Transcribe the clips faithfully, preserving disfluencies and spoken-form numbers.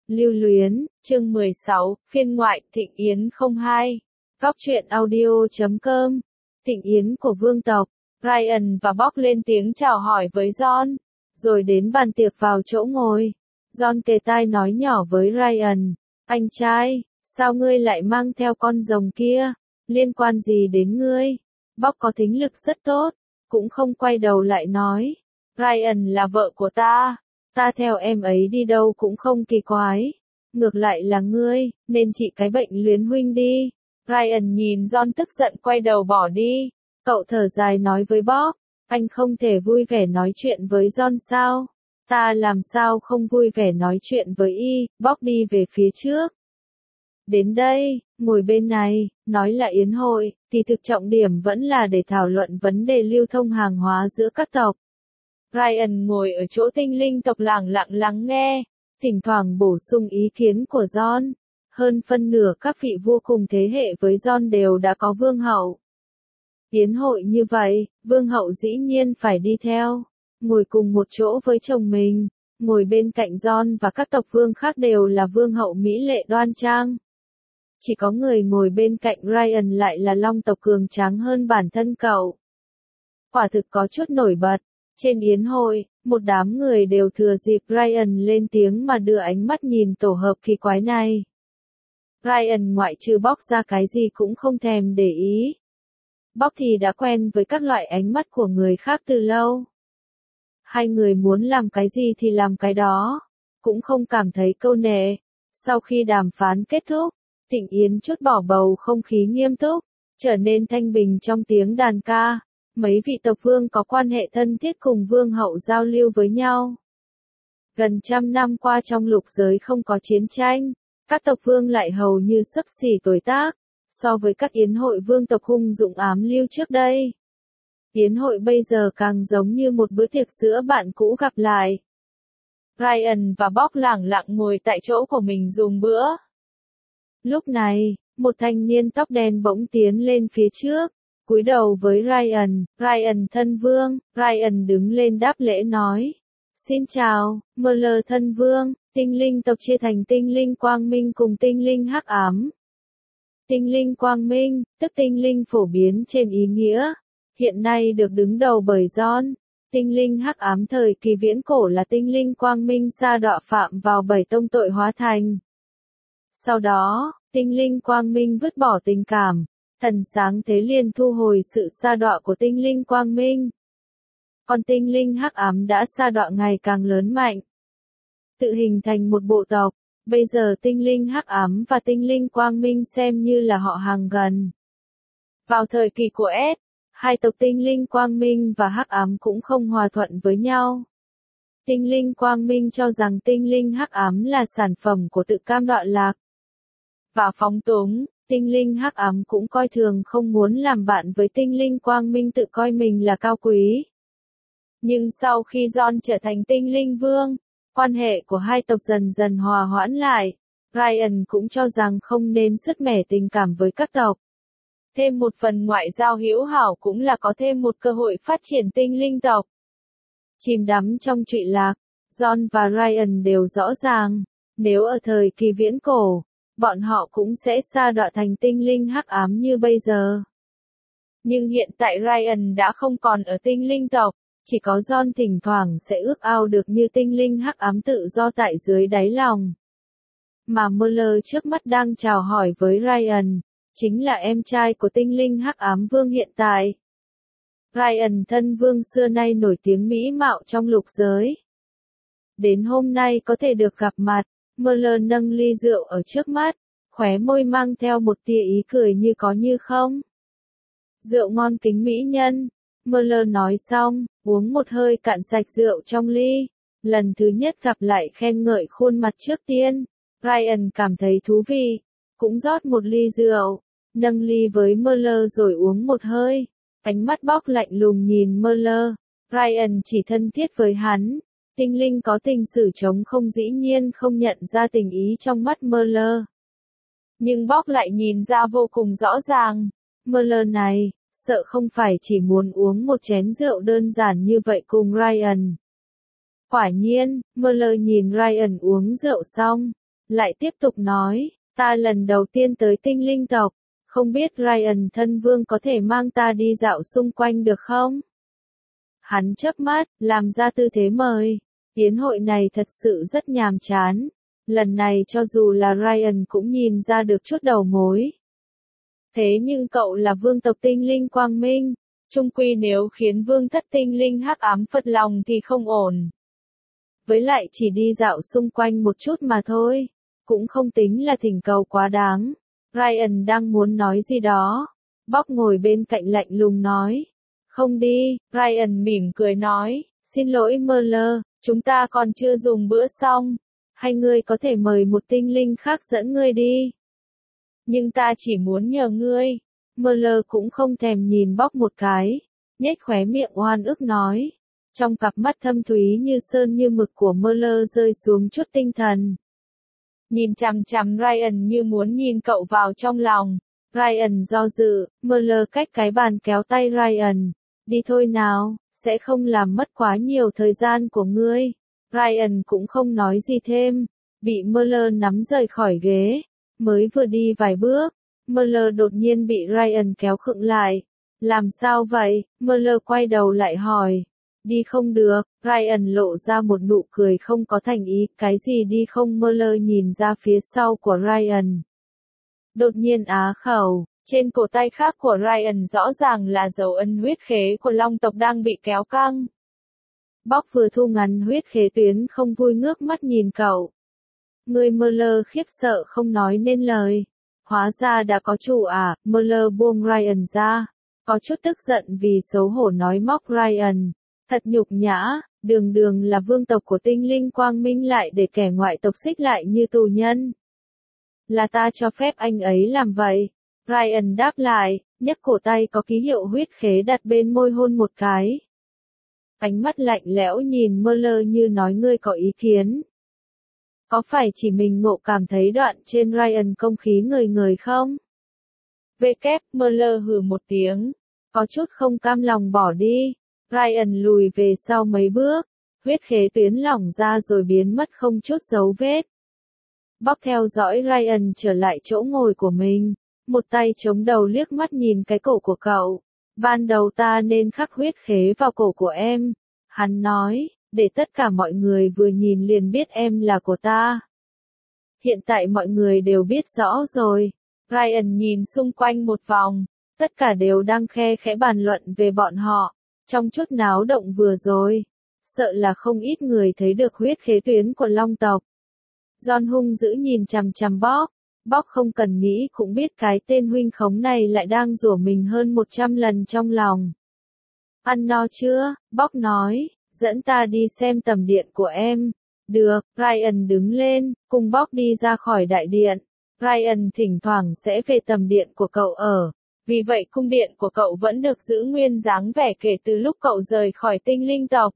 Lưu luyến, chương mười sáu, phiên ngoại, Thịnh Yến không hai. Góc truyện audio chấm com. Thịnh Yến của vương tộc. Ryan và Bob lên tiếng chào hỏi với John, rồi đến bàn tiệc vào chỗ ngồi. John kề tai nói nhỏ với Ryan, anh trai, sao ngươi lại mang theo con rồng kia, liên quan gì đến ngươi? Bob có thính lực rất tốt, cũng không quay đầu lại nói, Ryan là vợ của ta, ta theo em ấy đi đâu cũng không kỳ quái. Ngược lại là ngươi, nên trị cái bệnh luyến huynh đi. Ryan nhìn John tức giận quay đầu bỏ đi. Cậu thở dài nói với Bob, anh không thể vui vẻ nói chuyện với John sao? Ta làm sao không vui vẻ nói chuyện với y. Bob đi về phía trước. Đến đây, ngồi bên này, nói là yến hội, thì thực trọng điểm vẫn là để thảo luận vấn đề lưu thông hàng hóa giữa các tộc. Ryan ngồi ở chỗ tinh linh tộc lẳng lặng lắng nghe, thỉnh thoảng bổ sung ý kiến của John. Hơn phân nửa các vị vua cùng thế hệ với John đều đã có vương hậu. Yến hội như vậy, vương hậu dĩ nhiên phải đi theo, ngồi cùng một chỗ với chồng mình, ngồi bên cạnh John và các tộc vương khác đều là vương hậu mỹ lệ đoan trang. Chỉ có người ngồi bên cạnh Ryan lại là long tộc cường tráng hơn bản thân cậu. Quả thực có chút nổi bật. Trên yến hội, một đám người đều thừa dịp Ryan lên tiếng mà đưa ánh mắt nhìn tổ hợp kỳ quái này. Ryan ngoại trừ Bob ra cái gì cũng không thèm để ý. Bob thì đã quen với các loại ánh mắt của người khác từ lâu. Hai người muốn làm cái gì thì làm cái đó, cũng không cảm thấy câu nệ. Sau khi đàm phán kết thúc, Thịnh Yến chút bỏ bầu không khí nghiêm túc, trở nên thanh bình trong tiếng đàn ca. Mấy vị tộc vương có quan hệ thân thiết cùng vương hậu giao lưu với nhau. Gần trăm năm qua trong lục giới không có chiến tranh, các tộc vương lại hầu như xấp xỉ tuổi tác, so với các yến hội vương tộc hung dũng ám lưu trước đây. Yến hội bây giờ càng giống như một bữa tiệc giữa bạn cũ gặp lại. Ryan và Bob lẳng lặng ngồi tại chỗ của mình dùng bữa. Lúc này, một thanh niên tóc đen bỗng tiến lên phía trước. Cúi đầu với Ryan, Ryan thân vương, Ryan đứng lên đáp lễ nói. Xin chào, Merle thân vương, tinh linh tộc chia thành tinh linh quang minh cùng tinh linh hắc ám. Tinh linh quang minh, tức tinh linh phổ biến trên ý nghĩa, hiện nay được đứng đầu bởi John. Tinh linh hắc ám thời kỳ viễn cổ là tinh linh quang minh sa đọa phạm vào bảy tông tội hóa thành. Sau đó, tinh linh quang minh vứt bỏ tình cảm. Thần sáng thế liền thu hồi sự sa đọa của tinh linh quang minh. Còn tinh linh hắc ám đã sa đọa ngày càng lớn mạnh, tự hình thành một bộ tộc. Bây giờ tinh linh hắc ám và tinh linh quang minh xem như là họ hàng gần. Vào thời kỳ của S, hai tộc tinh linh quang minh và hắc ám cũng không hòa thuận với nhau. Tinh linh quang minh cho rằng tinh linh hắc ám là sản phẩm của tự cam đoạn lạc và phóng túng. Tinh linh hắc ám cũng coi thường không muốn làm bạn với tinh linh quang minh tự coi mình là cao quý. Nhưng sau khi John trở thành tinh linh vương, quan hệ của hai tộc dần dần hòa hoãn lại. Ryan cũng cho rằng không nên sứt mẻ tình cảm với các tộc. Thêm một phần ngoại giao hữu hảo cũng là có thêm một cơ hội phát triển tinh linh tộc. Chìm đắm trong trụy lạc, John và Ryan đều rõ ràng, nếu ở thời kỳ viễn cổ, bọn họ cũng sẽ sa đọa thành tinh linh hắc ám như bây giờ. Nhưng hiện tại Ryan đã không còn ở tinh linh tộc, chỉ có John thỉnh thoảng sẽ ước ao được như tinh linh hắc ám tự do tại dưới đáy lòng. Mà Merle trước mắt đang chào hỏi với Ryan, chính là em trai của tinh linh hắc ám vương hiện tại. Ryan thân vương xưa nay nổi tiếng mỹ mạo trong lục giới. Đến hôm nay có thể được gặp mặt, Merle nâng ly rượu ở trước mắt, khóe môi mang theo một tia ý cười như có như không. Rượu ngon kính mỹ nhân, Merle nói xong, uống một hơi cạn sạch rượu trong ly. Lần thứ nhất gặp lại khen ngợi khuôn mặt trước tiên, Ryan cảm thấy thú vị, cũng rót một ly rượu, nâng ly với Merle rồi uống một hơi. Ánh mắt Bob lạnh lùng nhìn Merle, Ryan chỉ thân thiết với hắn. Tinh linh có tình sử trống không dĩ nhiên không nhận ra tình ý trong mắt Merle. Nhưng Bob lại nhìn ra vô cùng rõ ràng. Merle này, sợ không phải chỉ muốn uống một chén rượu đơn giản như vậy cùng Ryan. Quả nhiên, Merle nhìn Ryan uống rượu xong, lại tiếp tục nói, ta lần đầu tiên tới tinh linh tộc, không biết Ryan thân vương có thể mang ta đi dạo xung quanh được không? Hắn chớp mắt, làm ra tư thế mời. Yến hội này thật sự rất nhàm chán. Lần này cho dù là Ryan cũng nhìn ra được chút đầu mối. Thế nhưng cậu là vương tộc tinh linh quang minh, chung quy nếu khiến vương thất tinh linh hắc ám phật lòng thì không ổn. Với lại chỉ đi dạo xung quanh một chút mà thôi, cũng không tính là thỉnh cầu quá đáng. Ryan đang muốn nói gì đó. Bob ngồi bên cạnh lạnh lùng nói. Không đi, Ryan mỉm cười nói, xin lỗi Merle, chúng ta còn chưa dùng bữa xong. Hay ngươi có thể mời một tinh linh khác dẫn ngươi đi. Nhưng ta chỉ muốn nhờ ngươi. Merle cũng không thèm nhìn Bob một cái, nhếch khóe miệng oan ức nói. Trong cặp mắt thâm thúy như sơn như mực của Merle rơi xuống chút tinh thần. Nhìn chằm chằm Ryan như muốn nhìn cậu vào trong lòng. Ryan do dự, Merle cách cái bàn kéo tay Ryan. Đi thôi nào, sẽ không làm mất quá nhiều thời gian của ngươi. Ryan cũng không nói gì thêm, bị Merle nắm rời khỏi ghế. Mới vừa đi vài bước, Merle đột nhiên bị Ryan kéo khựng lại. Làm sao vậy? Merle quay đầu lại hỏi. Đi không được, Ryan lộ ra một nụ cười không có thành ý, cái gì đi không? Merle nhìn ra phía sau của Ryan. Đột nhiên á khẩu, trên cổ tay khác của Ryan rõ ràng là dấu ấn huyết khế của long tộc đang bị kéo căng. Bob vừa thu ngắn huyết khế tuyến không vui ngước mắt nhìn cậu. Người Merle khiếp sợ không nói nên lời. Hóa ra đã có chủ à, Merle buông Ryan ra. Có chút tức giận vì xấu hổ nói móc Ryan. Thật nhục nhã, đường đường là vương tộc của tinh linh quang minh lại để kẻ ngoại tộc xích lại như tù nhân. Là ta cho phép anh ấy làm vậy. Ryan đáp lại, nhấc cổ tay có ký hiệu huyết khế đặt bên môi hôn một cái. Ánh mắt lạnh lẽo nhìn Merle như nói ngươi có ý kiến. Có phải chỉ mình ngộ cảm thấy đoạn trên Ryan công khí người người không? Vê kép, Merle hừ một tiếng. Có chút không cam lòng bỏ đi. Ryan lùi về sau mấy bước. Huyết khế tuyến lỏng ra rồi biến mất không chút dấu vết. Bob theo dõi Ryan trở lại chỗ ngồi của mình. Một tay chống đầu liếc mắt nhìn cái cổ của cậu. Ban đầu ta nên khắc huyết khế vào cổ của em. Hắn nói, để tất cả mọi người vừa nhìn liền biết em là của ta. Hiện tại mọi người đều biết rõ rồi. Ryan nhìn xung quanh một vòng. Tất cả đều đang khe khẽ bàn luận về bọn họ. Trong chút náo động vừa rồi. Sợ là không ít người thấy được huyết khế tuyến của long tộc. John hung dữ nhìn chằm chằm Bob. Bob không cần nghĩ cũng biết cái tên huynh khống này lại đang rủa mình hơn một trăm lần trong lòng. Ăn no chưa? Bob nói, dẫn ta đi xem tầm điện của em. Được, Ryan đứng lên, cùng Bob đi ra khỏi đại điện. Ryan thỉnh thoảng sẽ về tầm điện của cậu ở. Vì vậy cung điện của cậu vẫn được giữ nguyên dáng vẻ kể từ lúc cậu rời khỏi tinh linh tộc.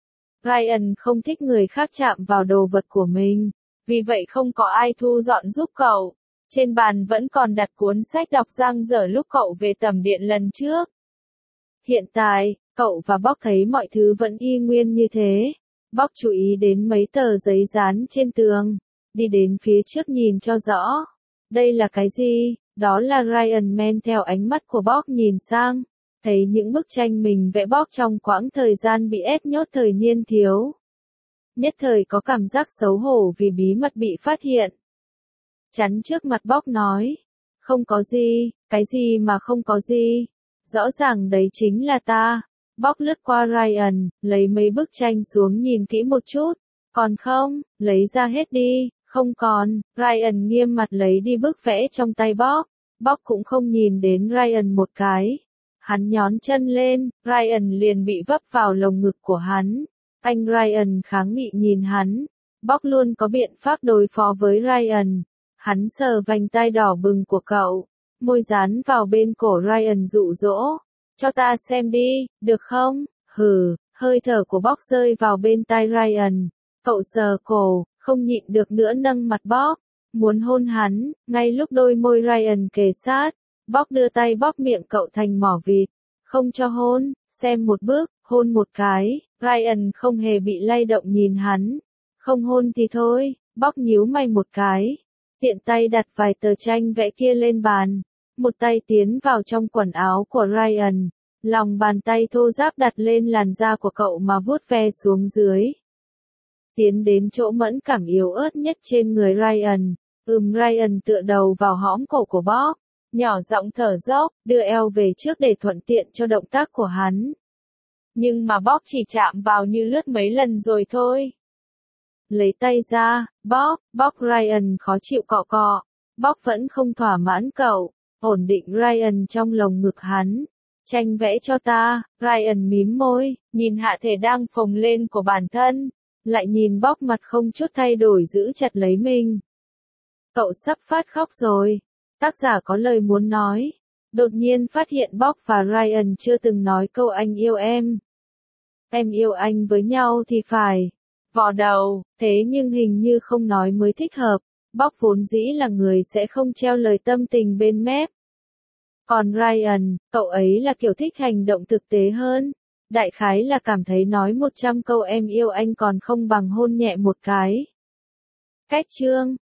Ryan không thích người khác chạm vào đồ vật của mình. Vì vậy không có ai thu dọn giúp cậu. Trên bàn vẫn còn đặt cuốn sách đọc dang dở lúc cậu về tầm điện lần trước. Hiện tại, cậu và Bob thấy mọi thứ vẫn y nguyên như thế. Bob chú ý đến mấy tờ giấy dán trên tường. Đi đến phía trước nhìn cho rõ. Đây là cái gì? Đó là Ryan men theo ánh mắt của Bob nhìn sang. Thấy những bức tranh mình vẽ Bob trong quãng thời gian bị ép nhốt thời niên thiếu. Nhất thời có cảm giác xấu hổ vì bí mật bị phát hiện. Chắn trước mặt Bob nói. Không có gì, cái gì mà không có gì. Rõ ràng đấy chính là ta. Bob lướt qua Ryan, lấy mấy bức tranh xuống nhìn kỹ một chút. Còn không, lấy ra hết đi, không còn. Ryan nghiêm mặt lấy đi bức vẽ trong tay Bob. Bob cũng không nhìn đến Ryan một cái. Hắn nhón chân lên, Ryan liền bị vấp vào lồng ngực của hắn. Anh Ryan kháng nghị nhìn hắn. Bob luôn có biện pháp đối phó với Ryan. Hắn sờ vành tai đỏ bừng của cậu. Môi dán vào bên cổ Ryan dụ dỗ. Cho ta xem đi, được không? Hừ, hơi thở của Bob rơi vào bên tai Ryan. Cậu sờ cổ, không nhịn được nữa nâng mặt Bob. Muốn hôn hắn, ngay lúc đôi môi Ryan kề sát. Bob đưa tay bóp miệng cậu thành mỏ vịt. Không cho hôn, xem một bước, hôn một cái. Ryan không hề bị lay động nhìn hắn. Không hôn thì thôi, Bóc nhíu mày một cái, tiện tay đặt vài tờ tranh vẽ kia lên bàn, một tay tiến vào trong quần áo của Ryan, lòng bàn tay thô ráp đặt lên làn da của cậu mà vuốt ve xuống dưới. Tiến đến chỗ mẫn cảm yếu ớt nhất trên người Ryan, ừm Ryan tựa đầu vào hõm cổ của Bob, nhỏ giọng thở dốc, đưa eo về trước để thuận tiện cho động tác của hắn. Nhưng mà Bob chỉ chạm vào như lướt mấy lần rồi thôi. Lấy tay ra, Bob, Bob Ryan khó chịu cọ cọ. Bob vẫn không thỏa mãn cậu, ổn định Ryan trong lồng ngực hắn. Tranh vẽ cho ta, Ryan mím môi, nhìn hạ thể đang phồng lên của bản thân, lại nhìn Bob mặt không chút thay đổi giữ chặt lấy mình. Cậu sắp phát khóc rồi. Tác giả có lời muốn nói. Đột nhiên phát hiện Bob và Ryan chưa từng nói câu anh yêu em. Em yêu anh với nhau thì phải. Vò đầu, thế nhưng hình như không nói mới thích hợp. Bob vốn dĩ là người sẽ không treo lời tâm tình bên mép. Còn Ryan, cậu ấy là kiểu thích hành động thực tế hơn. Đại khái là cảm thấy nói một trăm câu em yêu anh còn không bằng hôn nhẹ một cái. Cách chương